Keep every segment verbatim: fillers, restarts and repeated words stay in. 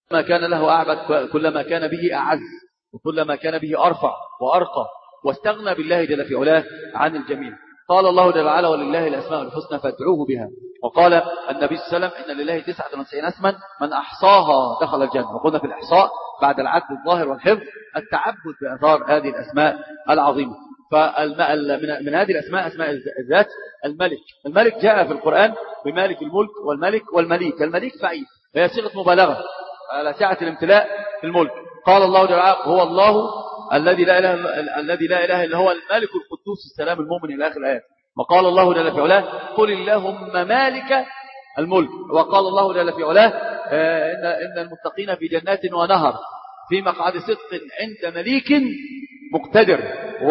ما كان له أعبد كلما كان به أعز، وكلما كان به أرفع وأرقى، واستغنى بالله جل في علاه عن الجميع. قال الله جل وعلا: ولله الأسماء الحسنى فادعوه بها. وقال النبي صلى الله عليه وسلم: إن لله تسعة وتسعين اسما من أحصاها دخل الجنة. وقلنا في الإحصاء بعد العد الظاهر والحفظ التعبد بإظهار هذه الأسماء العظيمة. فمن هذه الأسماء أسماء الذات الملك. الملك جاء في القرآن بمالك الملك والملك والمليك. المليك فعيل، هي صيغة مبالغة على سعة الامتلاء في الملك. قال الله جل وعلا: هو الله الذي لا إله الذي لا إله إلا هو الملك القدوس السلام المؤمن إلى آخر الآيات. وقال الله جل في علاه: قل اللهم مالك الملك. وقال الله جل في علاه: إن إن المتقين في جنات ونهر في مقعد صدق عند مليك مقتدر.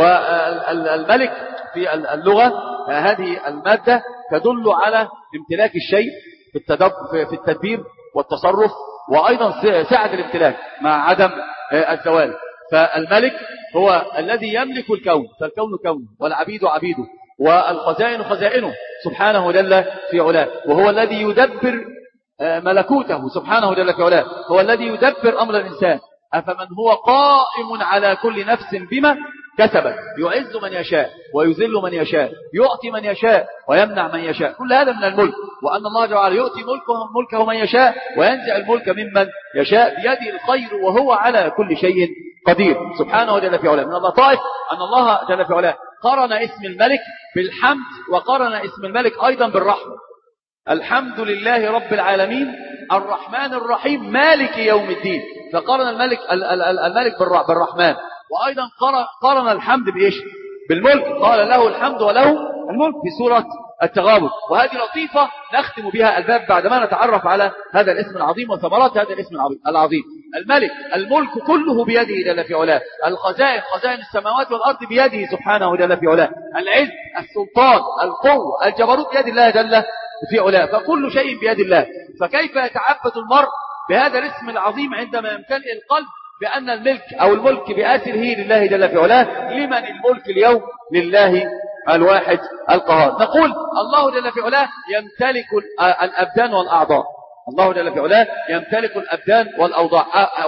والملك في اللغة هذه المادة تدل على امتلاك الشيء في التدبير والتصرف، وأيضا سعة الامتلاك مع عدم الزوال. فالملك هو الذي يملك الكون، فالكون كونه والعبيد عبيده والخزائن خزائنه سبحانه جل في علاه. وهو الذي يدبر ملكوته سبحانه جل في علاه، هو الذي يدبر أمر الإنسان. أفمن هو قائم على كل نفس بما كسبت يعز من يشاء ويذل من يشاء، يعطي من يشاء ويمنع من يشاء. كل هذا من الملك. وأن الله جل وعلا يؤتي ملكه ملكه من يشاء وينزع الملك ممن يشاء، بيده الخير وهو على كل شيء قدير سبحانه جل في علاه. من اللطائف أن الله جل في علاه قرن اسم الملك بالحمد، وقرن اسم الملك أيضا بالرحمة. الحمد لله رب العالمين الرحمن الرحيم مالك يوم الدين. فقرن الملك الملك بالرحمن. وأيضا قرن الحمد بإيش؟ بالملك. قال: له الحمد وله الملك في سورة التغابن. وهذه لطيفة نختم بها الباب بعدما نتعرف على هذا الاسم العظيم وثمرات هذا الاسم العظيم. الملك، الملك كله بيده جل في علاه. الخزائن، خزائن السماوات والأرض بيده سبحانه جل في علاه. العز، السلطان، القوة، الجبروت بيد الله جل في علاه. فكل شيء بيد الله. فكيف يتعبد المرء بهذا الاسم العظيم عندما يمتلئ القلب بأن الملك أو الملك بآسره لله جل في علاه؟ لمن الملك اليوم؟ لله الواحد القهار. نقول الله جل في علاه يمتلك الأبدان والأعضاء. الله جل في علاه يمتلك الأبدان والأوضاع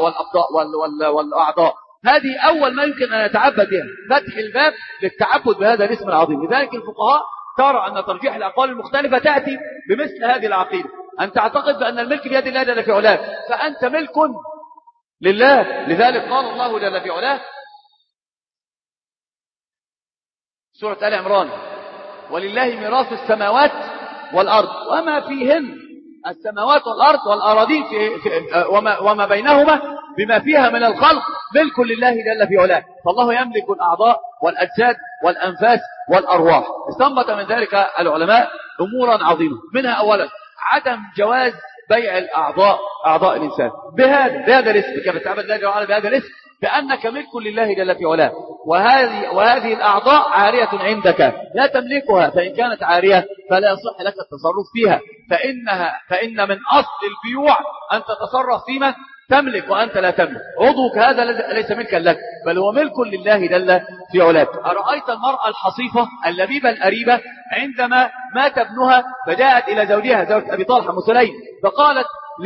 والأعضاء. هذه أول ما يمكن أن يتعبد بها، فتح الباب للتعبد بهذا الاسم العظيم. لذلك الفقهاء ترى أن ترجيح الأقوال المختلفة تأتي بمثل هذه العقيدة، أن تعتقد بأن الملك بيد الله جل في علاه، فأنت ملك لله. لذلك قال الله جل في علاه سورة آل عمران: ولله ميراث السماوات والأرض وما فيهن. السماوات والأرض والأراضين في في وما, وما بينهما بما فيها من الخلق ملك لله جل في علاه. فالله يملك الأعضاء والأجساد والأنفاس والأرواح. استنبط من ذلك العلماء أمورا عظيمة، منها أولا عدم جواز بيع الأعضاء، أعضاء الإنسان بهذا بهذا الاسم. كيف تعبد الله جل وعلا بهذا الاسم؟ بأنك ملك لله جل في علاه، وهذه وهذه الأعضاء عارية عندك لا تملكها، فإن كانت عارية فلا يصح لك التصرف فيها، فإنها فإن من أصل البيوع أن تتصرف فيما تملك وأنت لا تملك. عضوك هذا ليس ملكا لك، بل هو ملك لله جل في علاه. أرأيت المرأة الحصيفة اللبيبة الأريبة عندما مات ابنها فجاءت إلى زوجها، زوجة أبي طلحة أم سليم، فقالت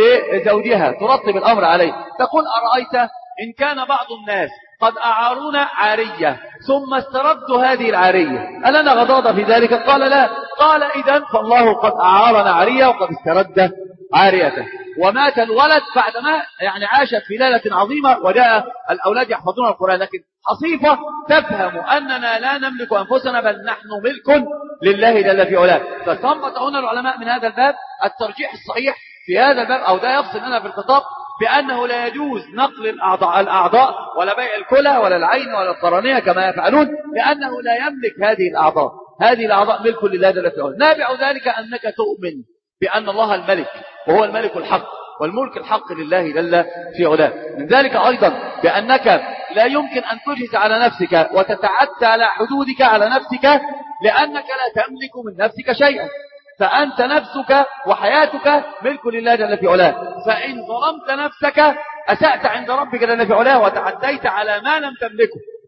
لزوجها ترتب الأمر عليه، تقول: أرأيت إن كان بعض الناس قد أعارونا عارية ثم استردوا هذه العارية ألنا غضاضة في ذلك؟ قال: لا. قال: إذن فالله قد أعارنا عارية وقد استرد عاريته. ومات الولد بعدما يعني عاشت في ليلة عظيمة، وجاء الأولاد يحفظون القرآن، لكن حصيفة تفهم أننا لا نملك أنفسنا بل نحن ملك لله جل في علاه. فاستنبط هنا العلماء من هذا الباب الترجيح الصحيح في هذا الباب، أو ده يفصل لنا في الخطاب بأنه لا يجوز نقل الأعضاء, الأعضاء ولا بيع الكلى ولا العين ولا القرنية كما يفعلون، لأنه لا يملك هذه الأعضاء. هذه الأعضاء ملك لله جل في علاه. نابع ذلك أنك تؤمن بأن الله الملك، وهو الملك الحق، والملك الحق لله جل في علاه. من ذلك أيضا بأنك لا يمكن أن تجهز على نفسك وتتعدى على حدودك على نفسك، لأنك لا تملك من نفسك شيئا، فأنت نفسك وحياتك ملك لله جل في علاه. فإن ظلمت نفسك أسأت عند ربك جل في علاه وتعديت على ما لم تملكه،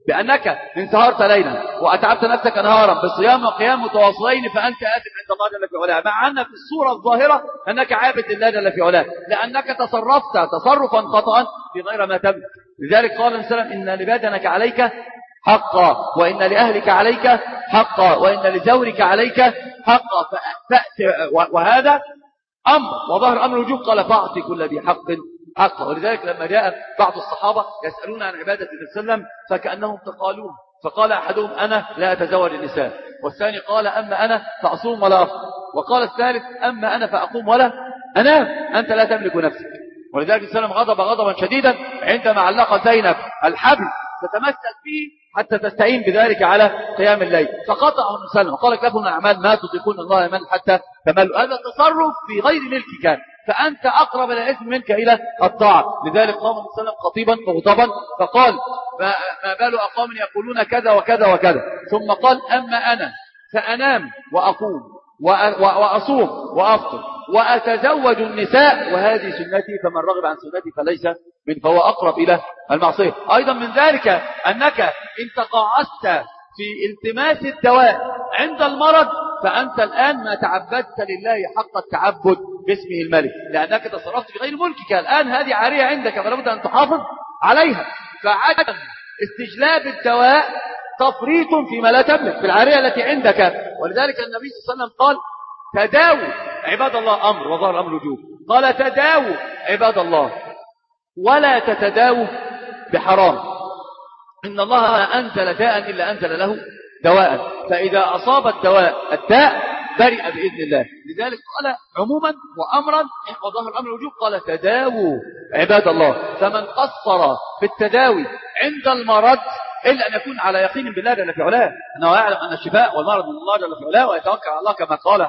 بأنك إن سهرت ليلا وأتعبت نفسك نهارا بالصيام وقيام متواصلين فأنت آثم عند الله جل في علاه، مع أن في الصورة الظاهرة أنك عابد لله جل في علاه، لأنك تصرفت تصرفا خطأ في غير ما تملك. لذلك قال النبي صلى الله عليه وسلم إن لبدنك عليك حقا، وإن لأهلك عليك حقا، وإن لزورك عليك حقا، فأت وهذا أمر وظهر أمر الوجوب. قال فأعطي كل ذي حق حقا. ولذلك لما جاء بعض الصحابة يسألون عن عبادة النبي صلى الله عليه وسلم فكأنهم تقالون، فقال أحدهم أنا لا أتزوج النساء، والثاني قال أما أنا فأصوم ولا أفطر، وقال الثالث أما أنا فأقوم ولا أنام، أنت لا تملك نفسك. ولذلك النبي صلى الله عليه وسلم غضب غضبا شديدا عندما علق زينب الحبل فتمسك به حتى تستعين بذلك على قيام الليل، فقطعه النبي صلى الله عليه وسلم وقال لكم الأعمال ما تطيقون الله يمن حتى تملوا. هذا تصرف في غير ملكك، فأنت أقرب الاسم منك إلى الطاعة. لذلك قام النبي صلى الله عليه وسلم خطيبا مغضبا فقال ما بال أقوام يقولون كذا وكذا وكذا، ثم قال أما أنا فأنام وأقوم وأصوم وأفطر وأتزوج النساء وهذه سنتي، فمن رغب عن سنتي فليس من فهو أقرب إلى المعصية. أيضا من ذلك أنك إن تقاعست في التماس الدواء عند المرض فأنت الآن ما تعبدت لله حق التعبد باسمه الملك، لأنك تصرفت في غير ملكك. الآن هذه عارية عندك فلا بد أن تحافظ عليها، فعدم استجلاب الدواء تفريط فيما لا تملك في العارية التي عندك. ولذلك النبي صلى الله عليه وسلم قال تداووا عباد الله، أمر وظهر أمر الوجوب، قال تداووا عباد الله ولا تتداووا بحرام، إن الله ما أنزل داء إلا أنزل له دواء، فإذا أصاب الدواء الداء برئ بإذن الله. لذلك قال عموما وأمرا وظهر أمر الوجوب قال تداووا عباد الله، فمن قصر في التداوي عند المرض إلا أن يكون على يقين بالله جل في علاه أنه يعلم أن الشفاء والمرض من الله جل في علاه ويتوكل على الله، كما قال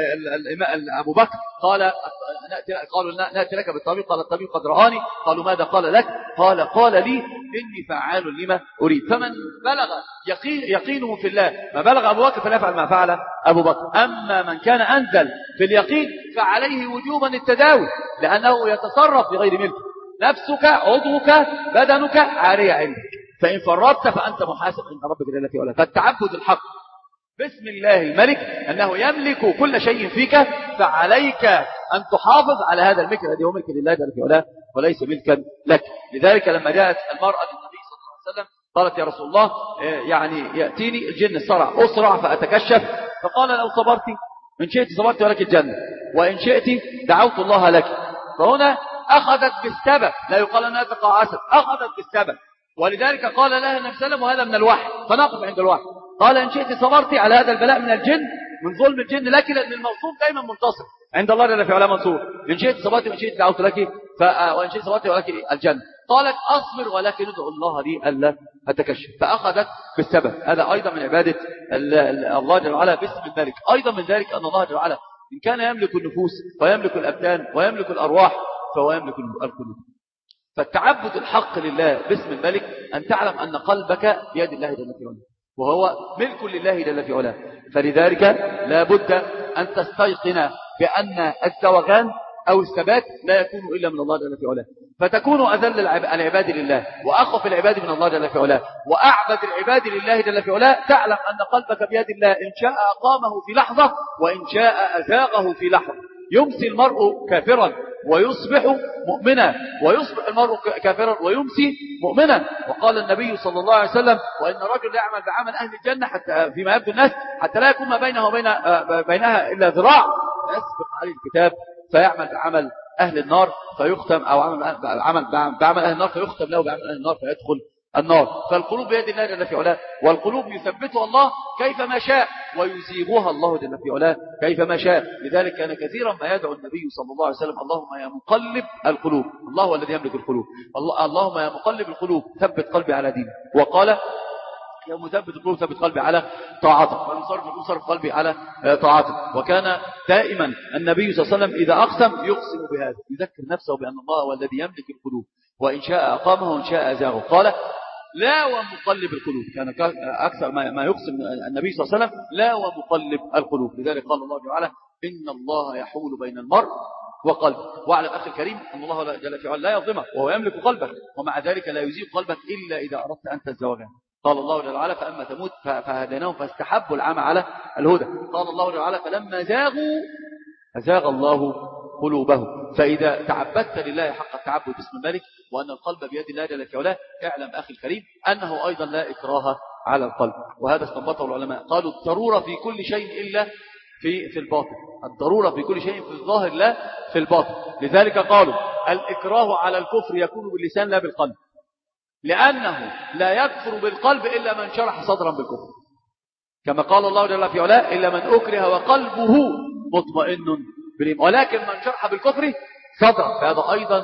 أبو بكر قال قالوا نأتي لك بالطبيب، قال الطبيب قد رآني، قالوا ماذا قال لك؟ قال قال لي إني فعال لما أريد. فمن بلغ يقين يقينه في الله ما بلغ أبو بكر فليفعل ما فعل أبو بكر. أما من كان أنزل في اليقين فعليه وجوبا التداوي، لأنه يتصرف بغير ملك، نفسك عضوك بدنك عارية عندك، فإن فرطت فأنت محاسب عند ربك جل في علاه. فالتعبد الحق باسم الله الملك أنه يملك كل شيء فيك، فعليك أن تحافظ على هذا الملك الذي هو ملك لله جل في علاه وليس ملكا لك. لذلك لما جاءت المرأة للنبي صلى الله عليه وسلم قالت يا رسول الله يعني يأتيني الجن الصرع أسرع فأتكشف، فقال لو صبرت إن شئت صبرت ولك الجنة وإن شئت دعوت الله لك. فهنا أخذت بالسبب، لا يقال أنها تقاعست، أخذت بالسبب. ولذلك قال لها النبي صلى الله عليه وسلم وهذا من الوحي، فنقف عند الوحي، قال إن شئت صبرت على هذا البلاء من الجن من ظلم الجن لك، لأن الموصوف دائما منتصر عند الله جل في علاه منصور. إن شئت صبرت وإن شئت دعوت لك ف... وإن شئت صبرت ولك الجنة. قالت أصبر ولكن ادعو الله لي ألا أتكشف، فأخذت بالسبب. هذا أيضا من عبادة الله جل وعلا باسم الملك. أيضا من ذلك أن الله جل وعلا إن كان يملك النفوس ويملك الأبدان ويملك الأرواح فهو يملك القلوب. فالتعبد الحق لله باسم الملك أن تعلم أن قلبك بيد الله جل في علاه وهو ملك لله جل في علاه. فلذلك لا بد أن تستيقن بأن الزوغان أو الثبات لا يكون إلا من الله جل في علاه، فتكون أذل العباد لله وأخف العباد من الله جل في علاه وأعبد العباد لله جل في علاه. تعلم أن قلبك بيد الله، إن شاء أقامه في لحظة وإن شاء أزاغه في لحظة. يمسي المرء كافرا ويصبح مؤمنا، ويصبح المرء كافرا ويمسي مؤمنا. وقال النبي صلى الله عليه وسلم وإن رجل يعمل بعمل أهل الجنة حتى فيما يبدو الناس حتى لا يكون ما بينه وبين بينها إلا ذراع فيسبق عليه الكتاب فيعمل بعمل أهل النار فيختم، أو عمل بعمل بعمل أهل النار فيختم له بعمل أهل النار فيدخل النار. فالقلوب بيد الله جل في علاه، والقلوب يثبتها الله كيفما شاء ويزيغها الله جل في علاه كيفما شاء. لذلك كان كثيرا ما يدعو النبي صلى الله عليه وسلم اللهم يا مقلب القلوب، الله هو الذي يملك القلوب، اللهم يا مقلب القلوب ثبت قلبي على دينك. وقال يا مثبت القلوب ثبت قلبي على طاعتك، ومصرف صرف قلبي على طاعتك. وكان دائما النبي صلى الله عليه وسلم إذا أقسم يقسم بهذا، يذكر نفسه بأن الله هو الذي يملك القلوب وإن شاء أقامه وإن شاء أزاغه. قال لا ومقلب القلوب، كان أكثر ما يقسم النبي صلى الله عليه وسلم لا ومقلب القلوب. لذلك قال الله تعالى إن الله يحول بين المرء وقلبه. واعلم أخي الكريم أن الله جل في علاه لا يظلمك وهو يملك قلبك، ومع ذلك لا يزيغ قلبك إلا إذا أردت أنت الزواج. قال الله جل وعلا فأما ثمود فهديناهم فاستحبوا العمى على الهدى. قال الله جل وعلا فلما زاغوا أزاغ الله قلوبهم. فإذا تعبدت لله حق التعبد باسم الملك وأن القلب بيد الله جل في علاه، اعلم أخي الكريم أنه أيضا لا إكراه على القلب. وهذا استنبطه العلماء، قالوا الضرورة في كل شيء إلا في في الباطن، الضرورة في كل شيء في الظاهر لا في الباطن. لذلك قالوا الإكراه على الكفر يكون باللسان لا بالقلب، لأنه لا يكفر بالقلب إلا من شرح صدرا بالكفر، كما قال الله جل في علاه إلا من أكره وقلبه مطمئن بالإيمان، ولكن من شرح بالكفر صدرا. فهذا أيضا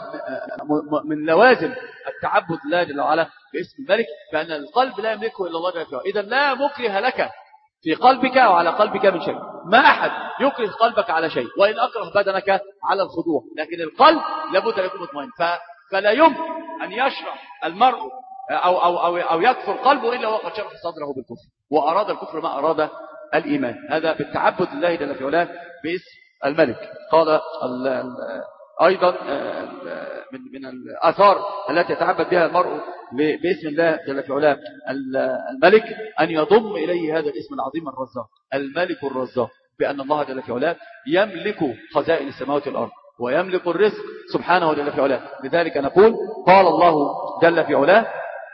من لوازم التعبد لله جل وعلا باسم الملك، فأن القلب لا يملكه إلا الله جل في علاه. إذا لا مكره لك في قلبك أو على قلبك من شيء، ما أحد يكره قلبك على شيء، وإن أكره بدنك على الخضوع، لكن القلب لابد أن يكون مطمئن. فلا يمكن أن يشرح المرء أو, أو, أو, أو يكفر قلبه إلا وقد شرح صدره بالكفر، وأراد الكفر ما أراد الإيمان. هذا بالتعبد لله جل في علاه باسم الملك. قال ال ال أيضا من من الآثار التي يتعبد بها المرء باسم الله جل في علاه الملك أن يضم إليه هذا الاسم العظيم الرزاق، الملك الرزاق، بأن الله جل في علاه يملك خزائن السماوات والأرض ويملك الرزق سبحانه جل في علاه. لذلك نقول قال الله جل في علاه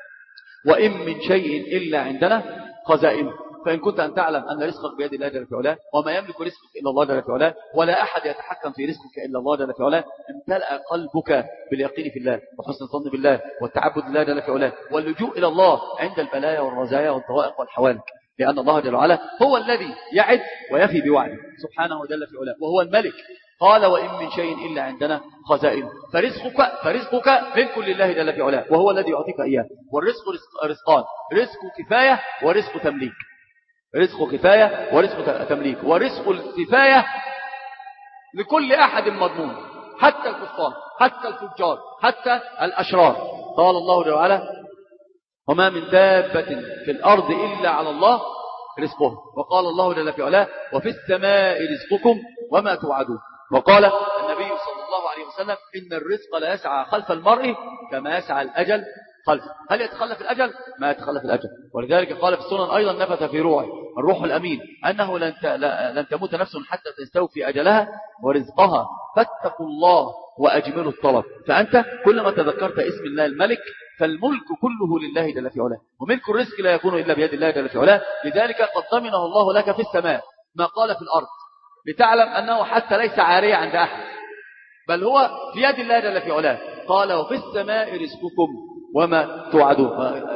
وإن من شيء إلا عندنا خزائنه. فإن كنت أن تعلم أن رزقك بيد الله جل في علاه، وما يملك رزقك إلا الله جل في علاه، ولا أحد يتحكم في رزقك إلا الله جل في علاه، امتلأ قلبك باليقين في الله وحسن الظن بالله والتعبد لله جل في علاه واللجوء إلى الله عند البلايا والرزايا والضوائق والحوالك، لأن الله جل وعلا هو الذي يعد ويفي بوعده سبحانه جل في علاه، وهو الملك. قال وإن من شيء إلا عندنا خزائنه. فرزقك فرزقك ملك لله جل في علاه، وهو الذي يعطيك إياه. والرزق رزقان، رزق كفاية ورزق تمليك. رزق كفاية ورزق تمليك. ورزق الكفاية لكل أحد مضمون، حتى الكفار، حتى الفجار، حتى الأشرار. قال الله جل وعلا وما من دابة في الأرض إلا على الله رزقه. وقال الله جل في علاه وفي السماء رزقكم وما توعدون. وقال النبي صلى الله عليه وسلم إن الرزق لا يسعى خلف المرء كما يسعى الأجل خلف. هل يتخلف الأجل؟ ما يتخلف الأجل. ولذلك قال في السنن أيضا نفث في روعه الروح الأمين أنه لن لن تموت نفس حتى تستوفي أجلها ورزقها، فاتقوا الله وأجملوا الطلب. فأنت كلما تذكرت اسم الله الملك فالملك كله لله جل في علاه، وملك الرزق لا يكون إلا بيد الله جل في علاه. لذلك قد ضمنه الله لك في السماء ما قال في الأرض، لتعلم أنه حتى ليس عارية عند أحد، بل هو في يد الله جل في علاه. قال وفي السماء رزقكم وما توعدون.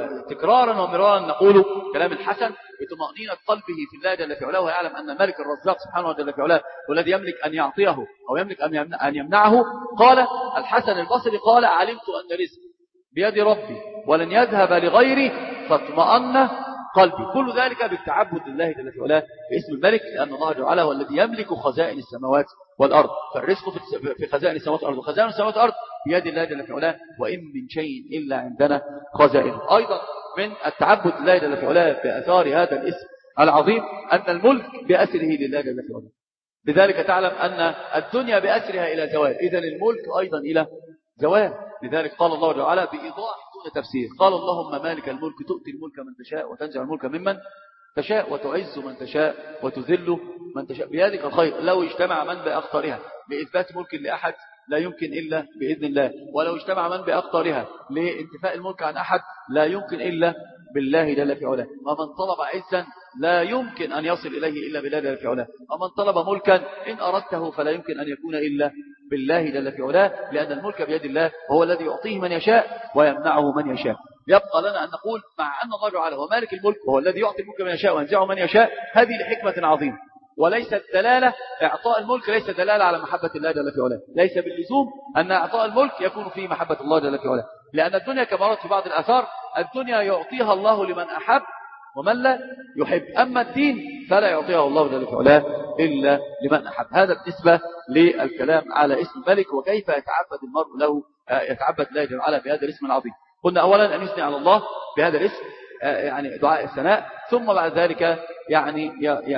تكرارا ومرارا نقول كلام الحسن بطمأنينة قلبه في الله جل في علاه، ويعلم أن ملك الرزاق سبحانه جل في علاه والذي يملك أن يعطيه أو يملك أن يمنعه. قال الحسن البصري قال علمت أن رزق بيد ربي ولن يذهب لغيري فاطمأن قلبي. كل ذلك بالتعبد لله جل في علاه باسم الملك، لأن الله جل وعلا هو الذي يملك خزائن السماوات والأرض. فالرزق في خزائن السماوات والأرض، وخزائن السماوات والأرض بيد الله جل في علاه، وإن من شيء إلا عندنا خزائنه. أيضا من التعبد لله جل في علاه بأثار هذا الاسم العظيم أن الملك بأسره لله جل في علاه. لذلك تعلم أن الدنيا بأسرها إلى زوال، إذن الملك أيضا إلى زوال. لذلك قال الله جل وعلا بإيضاح دون تفسير، قال اللهم مالك الملك تؤتي الملك من تشاء وتنزع الملك ممن تشاء وتعز من تشاء وتذل من تشاء بيدك الخير. لو اجتمع من بأخطارها لإثبات ملك لأحد لا يمكن إلا بإذن الله، ولو اجتمع من بأخطارها لانتفاء الملك عن أحد لا يمكن إلا بالله جل في علاه. ومن طلب عزا لا يمكن أن يصل إليه إلا بالله جل في علاه. ومن طلب ملكا إن أردته فلا يمكن أن يكون إلا بالله جل في علاه، لأن الملك بيد الله وهو الذي يعطيه من يشاء ويمنعه من يشاء. يبقى لنا أن نقول مع أن الله تعالى هو مالك الملك وهو الذي يعطي الملك من يشاء وينزعه من يشاء، هذه لحكمة عظيمة، وليست دلالة إعطاء الملك ليس دلالة على محبة الله جل في علاه، ليس باللزوم أن إعطاء الملك يكون فيه محبة الله جل في علاه، لأن الدنيا كما ورد في بعض الآثار الدنيا يعطيها الله لمن أحب ومن لا يحب، أما الدين فلا يعطيها الله جل في علاه إلا لمن أحب. هذا بالنسبة للكلام على اسم الملك وكيف يتعبد المرء له، يتعبد الله جل وعلا بهذا الاسم العظيم. قلنا أولا أن يثني على الله بهذا الاسم، يعني دعاء الثناء، ثم بعد ذلك يعني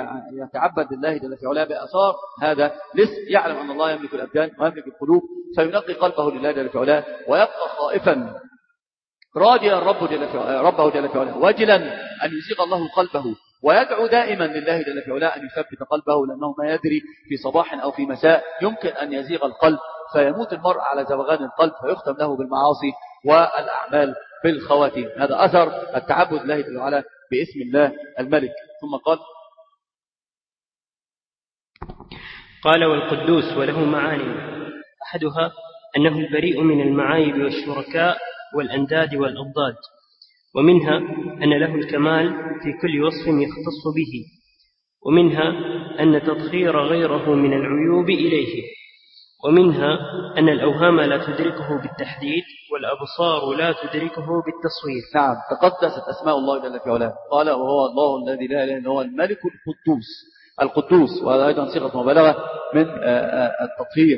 يتعبد لله جل في علاه بأثار هذا الاسم، يعلم أن الله يملك الأبدان ويملك القلوب، فينقي قلبه لله جل في علاه ويبقى خائفا راجيا ربه جل في علاه وجلا أن يزيغ الله قلبه، ويدعو دائما لله جل في علاه أن يثبت قلبه، لأنه ما يدري في صباح أو في مساء يمكن أن يزيغ القلب فيموت المرء على زوغان القلب فيختم له بالمعاصي والأعمال بالخواتيم. هذا أثر التعبد لله جل وعلا باسم الله الملك. ثم قال قال والقدوس وله معاني، أحدها أنه البريء من المعايب والشركاء والأنداد والأضداد، ومنها أن له الكمال في كل وصف يختص به، ومنها أن تطهير غيره من العيوب إليه، ومنها أن الأوهام لا تدركه بالتحديد والأبصار لا تدركه بالتصوير. نعم، تقدست أسماء الله جل في علاه. قال وهو الله الذي لا إله إلا هو الملك القدوس. القدوس وهذا أيضا صيغة مبالغة من التطهير.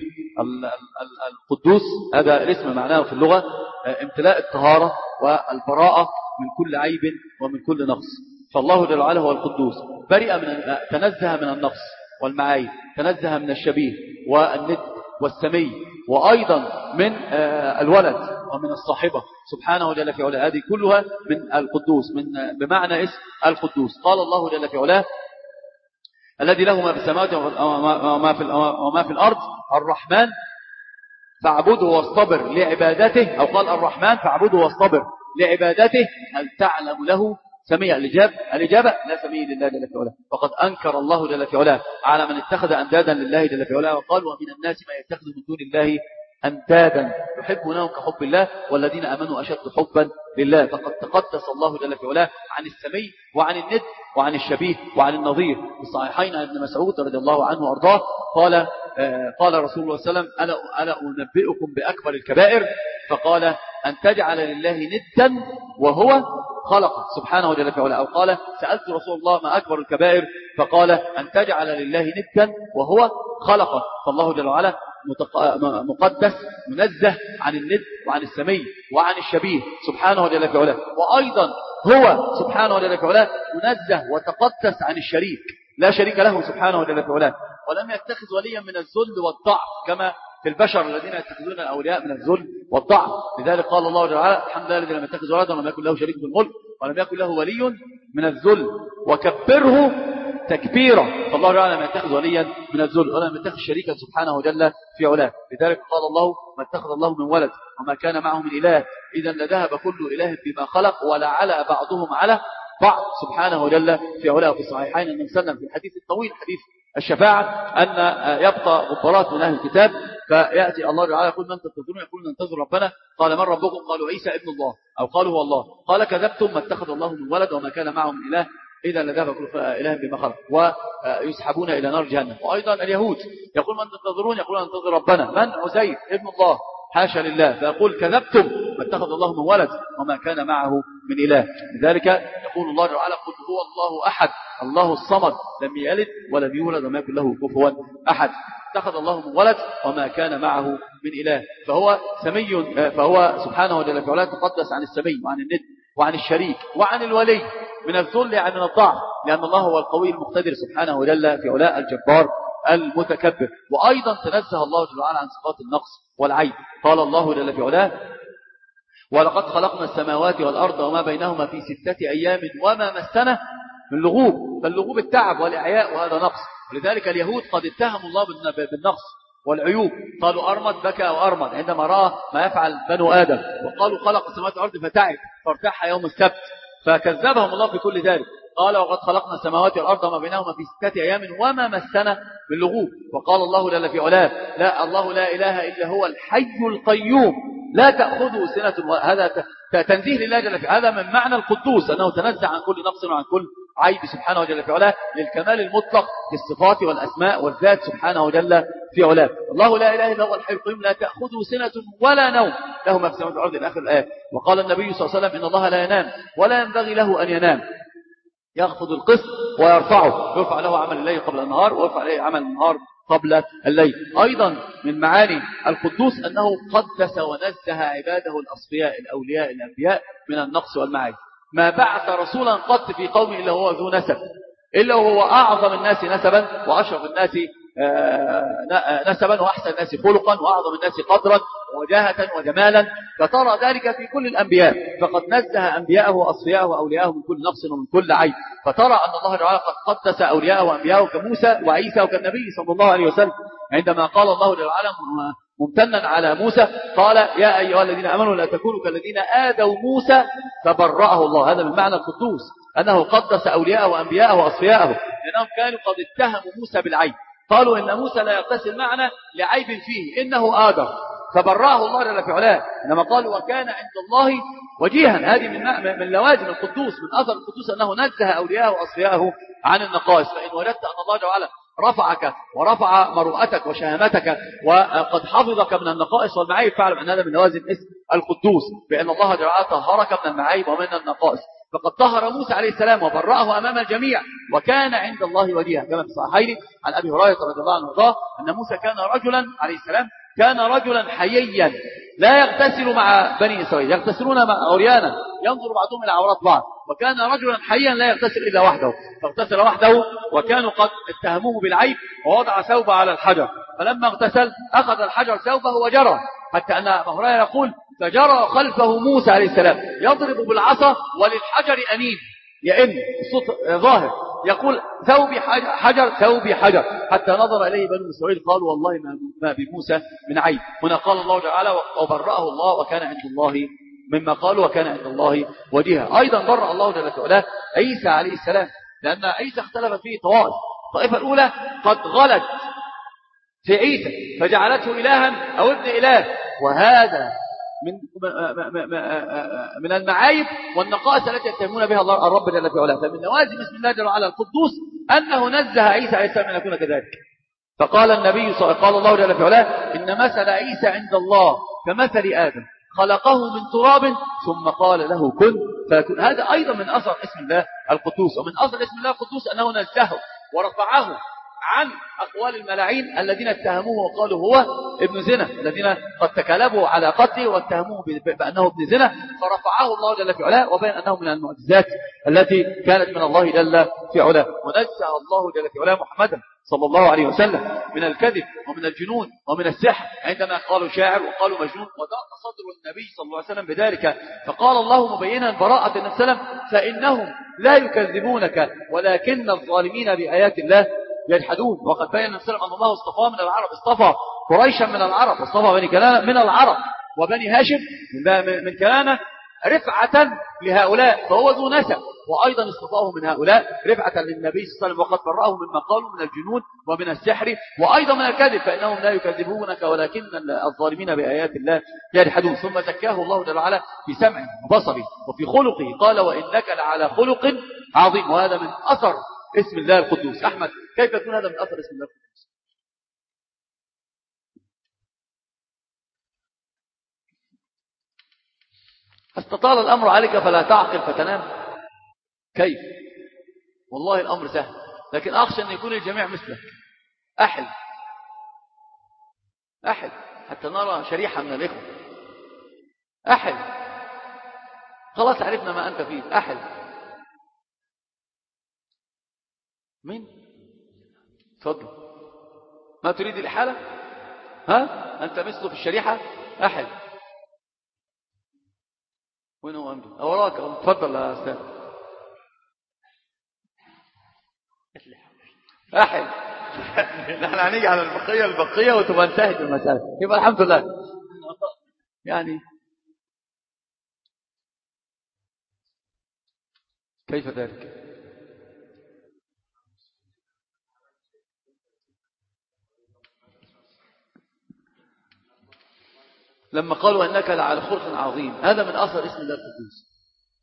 القدوس هذا الاسم معناه في اللغة امتلاء الطهارة والبراءة من كل عيب ومن كل نقص. فالله جل وعلا هو القدوس، برئ من تنزه من النقص والمعايب، تنزه من الشبيه والند والسمي، وأيضا من الولد ومن الصاحبة سبحانه جل في علاه. هذه كلها من القدوس، من بمعنى اسم القدوس. قال الله جل في علاه الذي له ما في السماوات وما في وما في الأرض الرحمن فاعبده واصطبر لعبادته، أو قال الرحمن فاعبده واصطبر لعبادته هل تعلم له سميع. الإجابة الإجابة لا سميع لله جل في علاه. وقد أنكر الله جل في علاه على من اتخذ أندادا لله جل في علاه، وقال ومن الناس ما يتخذ من دون الله أندادا يحبونهم كحب الله والذين آمنوا أشد حبا لله. فقد تقدس الله جل في علاه عن السمي وعن الند وعن الشبيه وعن النظير. في الصحيحين عن ابن مسعود رضي الله عنه وارضاه قال آه قال رسول الله صلى الله عليه وسلم ألا, ألا أنبئكم بأكبر الكبائر؟ فقال أن تجعل لله ندا وهو خلق سبحانه جل في علاه. أو قال سألت رسول الله ما أكبر الكبائر؟ فقال أن تجعل لله ندا وهو خلقه. فالله جل وعلا مقدس منزه عن الند وعن السمي وعن الشبيه سبحانه جل في علاه. وأيضا هو سبحانه جل في علاه منزه وتقدس عن الشريك، لا شريك له سبحانه جل في علاه، ولم يتخذ وليا من الذل والضعف كما في البشر الذين يتخذون الأولياء من الذل والضعف. لذلك قال الله جل وعلا الحمد لله الذي لم يتخذ ولدا ولم يكن له شريك في الملك ولم يكن له ولي من الذل وكبره تكبيرا. فالله تعالى لم يتخذ وليا من الذل ولم يتخذ شريكا سبحانه جل في علاه. لذلك قال الله ما اتخذ الله من ولد وما كان معه من إله إذا لذهب كل إله بما خلق ولعلى بعضهم على بعض سبحانه جل في علاه. في الصحيحين أن نسلم في الحديث الطويل حديث الشفاعة أن يبقى غبارات من أهل الكتاب فيأتي الله تعالى يقول من تنتظرون؟ يقول ننتظر ربنا. قال من ربكم؟ قالوا عيسى ابن الله أو قالوا هو الله. قال كذبتم، ما اتخذ الله من ولد وما كان معه من إله إذا لذهب كل إله بما خلق ويسحبون إلى نار جهنم. وأيضا اليهود يقول من تنتظرون؟ يقول ننتظر ربنا. من؟ عزير ابن الله حاشا لله. فيقول كذبتم، ما اتخذ الله من ولد وما كان معه من إله. لذلك يقول الله تعالى قل هو الله أحد الله الصمد لم يلد ولم يولد وما يكن له كفوا أحد. اتخذ الله من ولد وما كان معه من إله. فهو سمي، فهو سبحانه جل وعلا تقدس عن السمي وعن الند وعن الشريك وعن الولي من الذل يعني من الضعف، لأن الله هو القوي المقتدر سبحانه جل في علاء الجبار المتكبر. وأيضا تنزه الله جل وعلا عن صفات النقص والعيب. قال الله جل في علاه ولقد خلقنا السماوات والأرض وما بينهما في ستة أيام وما مسنا من لغوب. فاللغوب التعب والإعياء وهذا نقص. ولذلك اليهود قد اتهموا الله بالنقص والعيوب، قالوا أرمد بكى وأرمد عندما رأى ما يفعل بنو آدم، وقالوا خلق السماوات والأرض فتعب فارتاح يوم السبت، فكذبهم الله بكل ذلك. قال وقد خلقنا السماوات والأرض وما بينهما في ستة أيام وما مسنا من لغوب. وقال الله جل في علاه لا الله لا إله إلا هو الحي القيوم لا تأخذه سنة. هذا تنزيه لله جل في هذا من معنى القدوس أنه تنزه عن كل نقص وعن كل عيب سبحانه جل في علاه للكمال المطلق في الصفات والأسماء والذات سبحانه جل في علاه. الله لا إله إلا هو الحي القيوم لا تأخذه سنة ولا نوم له ما في السماوات والأرض إلى آخر الآية. وقال النبي صلى الله عليه وسلم إن الله لا ينام ولا ينبغي له أن ينام يخفض القسط ويرفعه، يرفع له عمل الليل قبل النهار ويرفع عليه عمل النهار قبل الليل. أيضا من معاني القدوس أنه قدس ونزه عباده الأصفياء الأولياء الأنبياء من النقص والمعايب. ما بعث رسولا قط في قومه إلا هو ذو نسب، إلا هو أعظم الناس نسبا وأشرف الناس نسبا وأحسن الناس خلقا وأعظم الناس قدرا ووجاهة وجمالا، فترى ذلك في كل الأنبياء، فقد نزه أنبياءه وأصفياءه وأولياءه من كل نقص ومن كل عيب، فترى أن الله تعالى قد قدس أولياءه وأنبياءه كموسى وعيسى وكالنبي صلى الله عليه وسلم، عندما قال الله تعالى ممتنا على موسى قال يا أيها الذين آمنوا لا تكونوا كالذين آذوا موسى فبرأه الله. هذا من معنى القدوس، أنه قدس أولياءه وأنبياءه وأصفياءه، لأنهم كانوا قد اتهموا موسى بالعيب، قالوا إن موسى لا يغتسل معنا لعيب فيه إنه آدم، فبرأه الله جل في علاه. إنما قالوا وكان عند الله وجيها. هذه من من لوازم القدوس، من أثر القدوس أنه نزه أولياءه وأصفياءه عن النقائص. فإن وجدت أن الله تعالى رفعك ورفع مروءتك وشهامتك وقد حفظك من النقائص والمعايب، فاعلم أن هذا من لوازم اسم القدوس، بأن الله تعالى طهرك من المعايب ومن النقائص. فقد طهر موسى عليه السلام وبرأه أمام الجميع، وكان عند الله وجيها، كما في الصحيحين عن أبي هريرة رضي الله عنه وارضاه أن موسى كان رجلا عليه السلام كان رجلا حييا لا يغتسل مع بني إسرائيل، يغتسلون مع عريانا ينظر بعضهم إلى عورات بعض، وكان رجلا حيا لا يغتسل إلا وحده، فاغتسل وحده، وكانوا قد اتهموه بالعيب ووضع ثوبه على الحجر، فلما اغتسل أخذ الحجر ثوبه وجرى، حتى أن أبي هريرة يقول فجرى خلفه موسى عليه السلام يضرب بالعصا وللحجر أنين، يئن الصوت ظاهر، يقول ثوبي حجر ثوبي حجر، حتى نظر إليه بنو إسرائيل قالوا والله ما بموسى من عيب. هنا قال الله تعالى وبرأه الله وكان عند الله مما قالوا وكان عند الله وجيها. أيضا برأ الله جل وعلا عيسى عليه السلام، لأن عيسى اختلف فيه طوائف، الطائفة الأولى قد غلت في عيسى فجعلته إلها أو ابن إله، وهذا من من المعايب والنقائص التي يتهمون بها الله الرب جل وعلا. فمن لوازم اسم الله جل وعلا القدوس أنه نزه عيسى عليه السلام أن يكون كذلك. فقال النبي قال الله جل وعلا إن مثل عيسى عند الله كمثل آدم خلقه من تراب ثم قال له كن فيكون. هذا أيضا من أثر اسم الله القدوس، ومن أثر اسم الله القدوس أنه نزهه ورفعه عن أقوال الملاعين الذين اتهموه وقالوا هو ابن زنا، الذين قد تكالبوا على قتله واتهموه بأنه ابن زنا، فرفعه الله جل في علاه وبين أنه من المعجزات التي كانت من الله جل في علاه. ونزه الله جل في علاه محمدا صلى الله عليه وسلم من الكذب ومن الجنون ومن السحر، عندما قالوا شاعر وقالوا مجنون، وضاق صدر النبي صلى الله عليه وسلم بذلك، فقال الله مبينا براءة النبي صلى الله عليه وسلم فإنهم لا يكذبونك ولكن الظالمين بآيات الله يجحدون. وقد بين النبي صلى الله عليه وسلم أن الله اصطفاه من العرب، اصطفى قريشا من العرب، واصطفى بني كنانة من العرب، وبني هاشم من كنانة رفعة لهؤلاء، فهو ذو نسب، وأيضا اصطفاه من هؤلاء رفعة للنبي صلى الله عليه وسلم، وقد برأه مما قالوا من الجنون ومن السحر وأيضا من الكذب، فإنهم لا يكذبونك ولكن الظالمين بآيات الله يجحدون. ثم زكاه الله جل وعلا في سمعه وبصره وفي خلقه، قال وإنك لعلى خلق عظيم. وهذا من أثر اسم الله القدوس. أحمد، كيف يكون هذا من أثر اسم الله القدوس؟ استطال الأمر عليك فلا تعقل فتنام. كيف؟ والله الأمر سهل، لكن أخشى أن يكون الجميع مثلك. أحل أحل حتى نرى شريحة من الإخوة. أحل، خلاص عرفنا ما أنت فيه. أحل. مين؟ تفضل. ما تريد الإحالة؟ ها؟ أنت مثله في الشريحة؟ أحل. وين هو أمجد؟ أوراك. تفضل يا أستاذ. أحل. نحن هنيجي على البقية البقية وتبقى انتهت المسألة، يبقى الحمد لله. يعني كيف ذلك؟ لما قالوا أنك لعلى خلق عظيم، هذا من أثر اسم الله القدوس.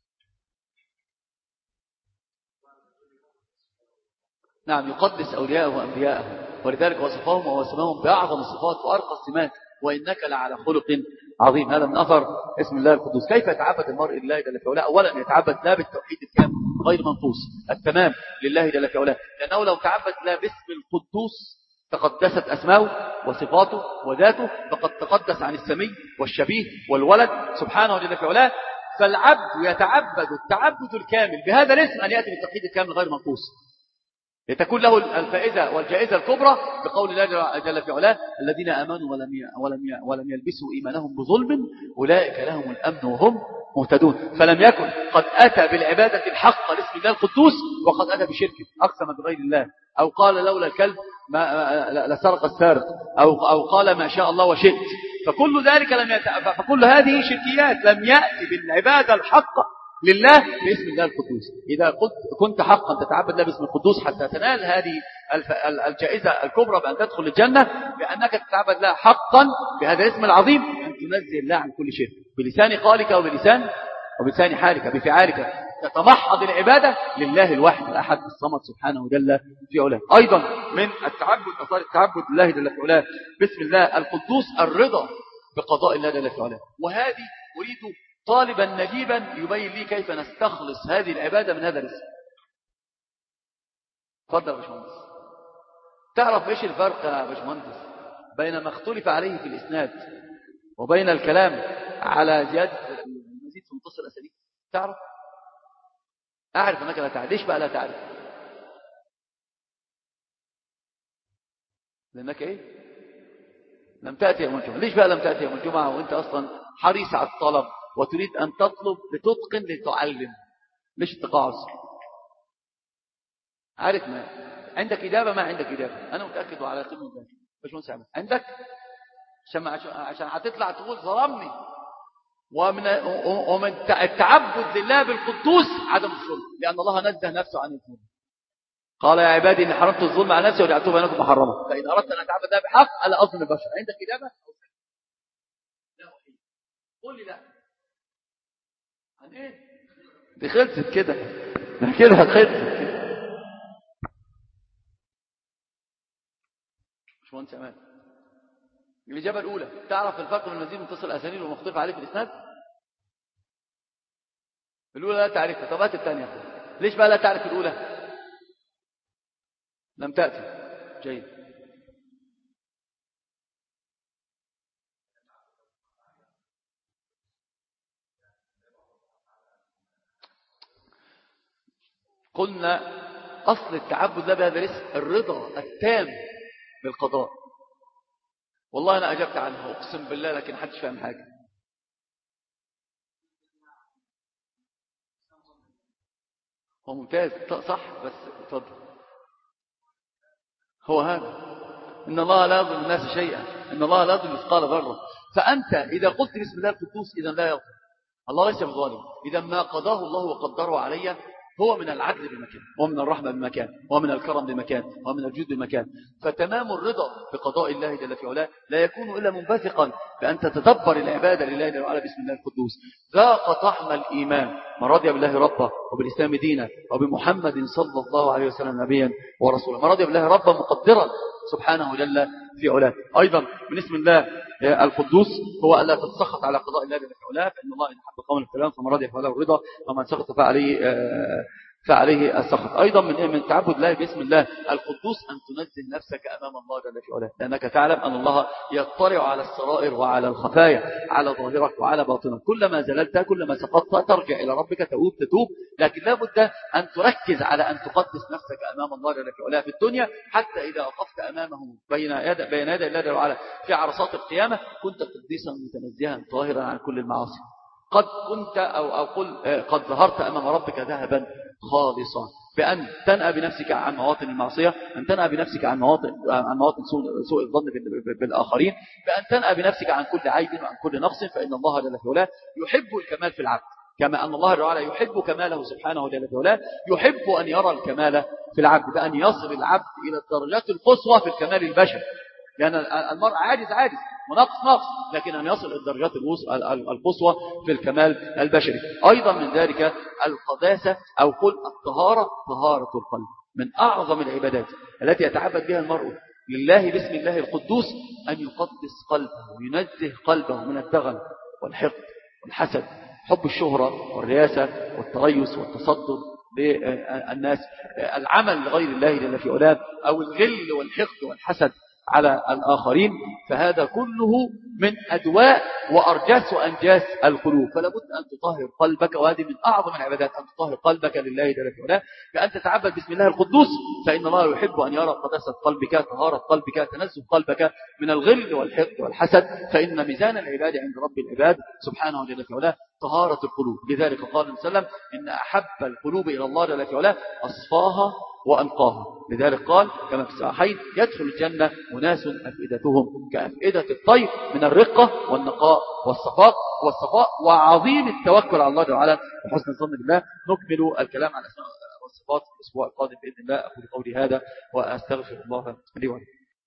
نعم، يقدس أولياءه وأنبياءه، ولذلك وصفهم ووسمهم بأعظم الصفات وأرقى السمات، وإنك لعلى خلق عظيم. هذا من أثر اسم الله القدوس. كيف يتعبد المرء لله جل وعلا؟ أولا يتعبد لا بالتوحيد الكامل غير منقوص التمام لله جل وعلا، لأنه لو تعبد لا باسم القدوس تقدست أسماؤه وصفاته وذاته، فقد تقدس عن السمي والشبيه والولد سبحانه جل وعلا. فالعبد يتعبد التعبد الكامل بهذا الاسم أن يأتي بالتوحيد الكامل غير منقوص. لتكون له الفائزة والجائزة الكبرى بقول الله جل في علاه الذين آمنوا ولم ولم ولم يلبسوا إيمانهم بظلم أولئك لهم الأمن وهم مهتدون. فلم يكن قد أتى بالعبادة الحق لاسم الله القدوس وقد أتى بشركه أقسم بغير الله، أو قال لولا الكلب ما لسرق السارق، أو أو قال ما شاء الله وشئت. فكل ذلك لم يت... فكل هذه شركيات، لم يأتي بالعبادة الحقة لله باسم الله القدوس. إذا قلت كنت حقا تتعبد الله باسم القدوس حتى تنال هذه الجائزة الكبرى بأن تدخل الجنة، بأنك تتعبد الله حقا بهذا الاسم العظيم، أن تنزه الله عن كل شرك بلسان قالك وبلسان وبلسان حالك بفعالك، تتمحض العبادة لله الواحد الأحد الصمد سبحانه جل في علاه. أيضا من التعبد أصار التعبد لله جل في علاه باسم الله القدوس الرضا بقضاء الله جل في علاه. وهذه أريد طالبا نجيبا يبين لي كيف نستخلص هذه العبادة من هذا الاسم. تفضل يا باشمهندس. تعرف ايش الفرق يا باشمهندس بين ما اختلف عليه في الاسناد وبين الكلام على زيادة المزيد في متصل الاسانيد؟ تعرف؟ اعرف انك لا تعرف. ليش بقى لا تعرف؟ لانك ايه؟ لم تأتي يوم الجمعة. ليش بقى لم تأتي يوم الجمعة وانت اصلا حريص على الطلب وتريد أن تطلب لتتقن لتعلم؟ ليش التقاعس؟ عارف ما عندك إجابة ما عندك إجابة. أنا متأكد وعلى يقين من ذلك. مش من سامع عندك عشان عشان هتطلع تقول ظلمني. ومن ومن التعبد لله بالقدوس عدم الظلم، لأن الله نزه نفسه عن الظلم. قال يا عبادي إني حرمت الظلم على نفسي وجعلته بينكم محرما فإن أردت أن أتعبد الله بحق ألا أظلم البشر. عندك إجابة؟ لا. قول لي لا. عن ايه؟ دي خلصت كده. ده كده خلصت كده. مش مهندس امان. الاجابه الاولى، تعرف الفرق بين المزيد متصل الاسانيد والمختلف عليه في الاسناد؟ الاولى لا تعرفها. طب هات الثانيه. ليش بقى لا تعرف الاولى؟ لم تاتي. جيد. قلنا أصل التعبد ده بهذا الاسم الرضا التام بالقضاء. والله أنا أجبت عنها أقسم بالله، لكن حدش فاهم حاجة. هو ممتاز صح، بس اتفضل. هو هذا إن الله لا يظلم الناس شيئا، إن الله لا يظلم مثقال ذرة. فأنت إذا قلت بسم الله القدوس إذا لا يظلم الله، ليس بظالم. إذا ما قضاه الله وقدره علي هو من العدل بمكان، ومن الرحمة بمكان، ومن الكرم بمكان، ومن الجود بمكان. فتمام الرضا بقضاء الله جل في علاه لا يكون إلا منبثقا بأن تتدبر العبادة لله جل وعلا بسم الله القدوس. ذاق طعم الإيمان من رضي بالله ربا وبالإسلام دينا وبمحمد صلى الله عليه وسلم نبيا ورسولا. من رضي بالله ربا مقدرا سبحانه جل في علاه. أيضا من اسم الله القدوس هو ألا تتسخط على قضاء الله جل في علاه، فإن الله إن حب قوم الكلام فمن رضي فله الرضا ومن سخط فعليه فعليه السخط. أيضا من من تعبد الله باسم الله القدوس أن تنزل نفسك أمام الله جل في علاه، لأنك تعلم أن الله يطلع على السرائر وعلى الخفايا، على ظاهرك وعلى باطنك. كلما زللت كلما سقطت ترجع إلى ربك تؤوب تتوب، لكن لا بد أن تركز على أن تقدس نفسك أمام الله جل في علاه في الدنيا، حتى إذا وقفت أمامه بين يد بين يدي الله جل وعلا في عرصات القيامة كنت قديسا متنزها طاهرا عن كل المعاصي. قد كنت أو أو قل قد ظهرت أمام ربك ذهبا خالصا، بأن تنأى بنفسك عن مواطن المعصية، أن تنأى بنفسك عن مواطن عن مواطن سوء, سوء الظن بالآخرين، بأن تنأى بنفسك عن كل عيب وعن كل نقص، فإن الله جل وعلا يحب الكمال في العبد، كما أن الله تعالى يحب كماله سبحانه جل وعلا، يحب أن يرى الكمال في العبد، بأن يصل العبد إلى الدرجات القصوى في الكمال البشري. لأن المرء عاجز عاجز ونقص نقص، لكن أن يصل الدرجات القصوى في الكمال البشري. أيضا من ذلك القداسة أو قل الطهارة، طهارة القلب من أعظم العبادات التي يتعبد بها المرء لله باسم الله القدوس، أن يقدس قلبه وينزه قلبه من الدغل والحقد والحسد، حب الشهرة والرياسة والتريس والتصدر بالناس، العمل لغير الله جل في علاه، أو الغل والحقد والحسد على الآخرين. فهذا كله من أدواء وأرجاس وأنجاس القلوب. فلا بد أن تطهر قلبك، وهذه من أعظم العبادات، أن تطهر قلبك لله جل وعلا، بأن تتعبد بسم الله القدوس، فإن الله يحب أن يرى قداسة قلبك، طهارة قلبك، تنزه قلبك من الغل والحقد والحسد، فإن ميزان العباد عند رب العباد سبحانه جل وعلا طهارة القلوب. لذلك قال النبي صلى الله عليه وسلم إن أحب القلوب إلى الله جل وعلا أصفاها وأنقاها. لذلك قال كما في الصحيحين يدخل الجنة أناس أفئدتهم كأفئدة الطير من الرقة والنقاء والصفاء والصفاء وعظيم التوكل على الله جل وعلا وحسن الظن بالله. نكمل الكلام عن الأسماء والصفات الأسبوع القادم بإذن الله. أقول قولي هذا وأستغفر الله لي ولكم.